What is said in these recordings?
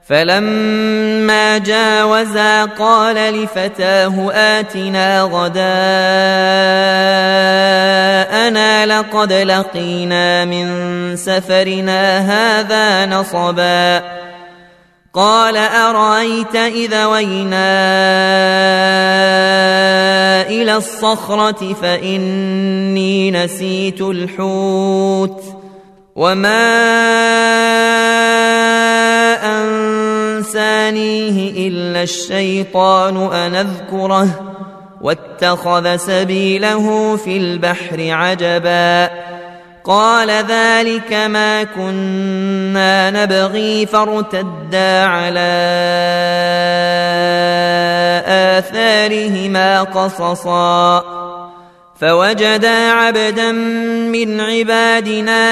فلما جاوزا قال لفتاه آتنا غداءنا لقد لقينا من سفرنا هذا نصبا قال أرأيت إذا وينا إلى الصخرة فإني نسيت الحوت وما أنسانيه إلا الشيطان أن أذكره واتخذ سبيله في البحر عجبا قال ذلك ما كنا نبغي فارتدا على آثارهما قصصا فوجدا عبدا من عبادنا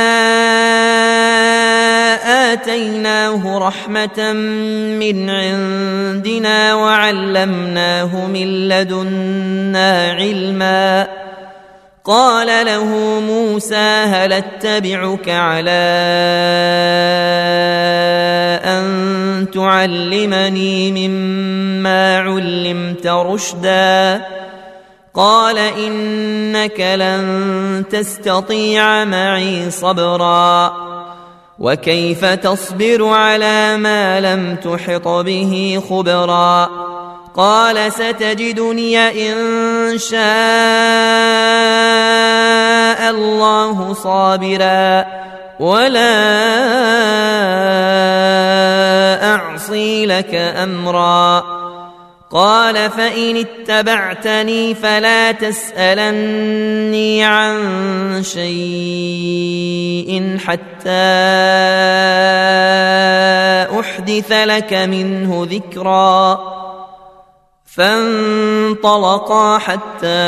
آتيناه رحمة من عندنا وعلمناه من لدنا علما قال له موسى هل اتبعك على أن تعلمني مما علمت رشدا قال إنك لن تستطيع معي صبرا وكيف تصبر على ما لم تحط به خبرا قال ستجدني إن شاء الله صابرا ولا أعصي لك أمرا قال فإن اتبعتني فلا تسألني عن شيء حتى أحدث لك منه ذكرا فانطلقا حتى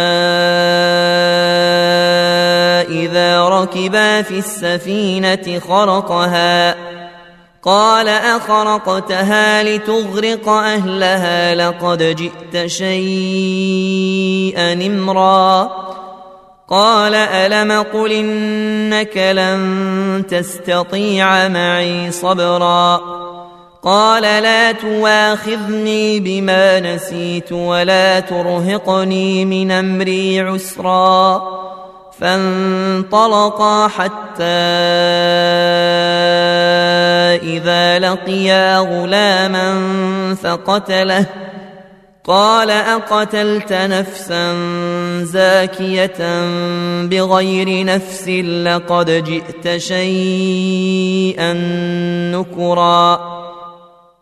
إذا ركبا في السفينة خرقها قال أخرقتها لتغرق أهلها لقد جئت شيئا إمرا قال ألم قل إنك لن تستطيع معي صبرا قال لا تواخذني بما نسيت ولا ترهقني من أمري عسرا فانطلقا حتى إذا لقيا غلاما فقتله قال أقتلت نفسا زاكية بغير نفس لقد جئت شيئا نكرا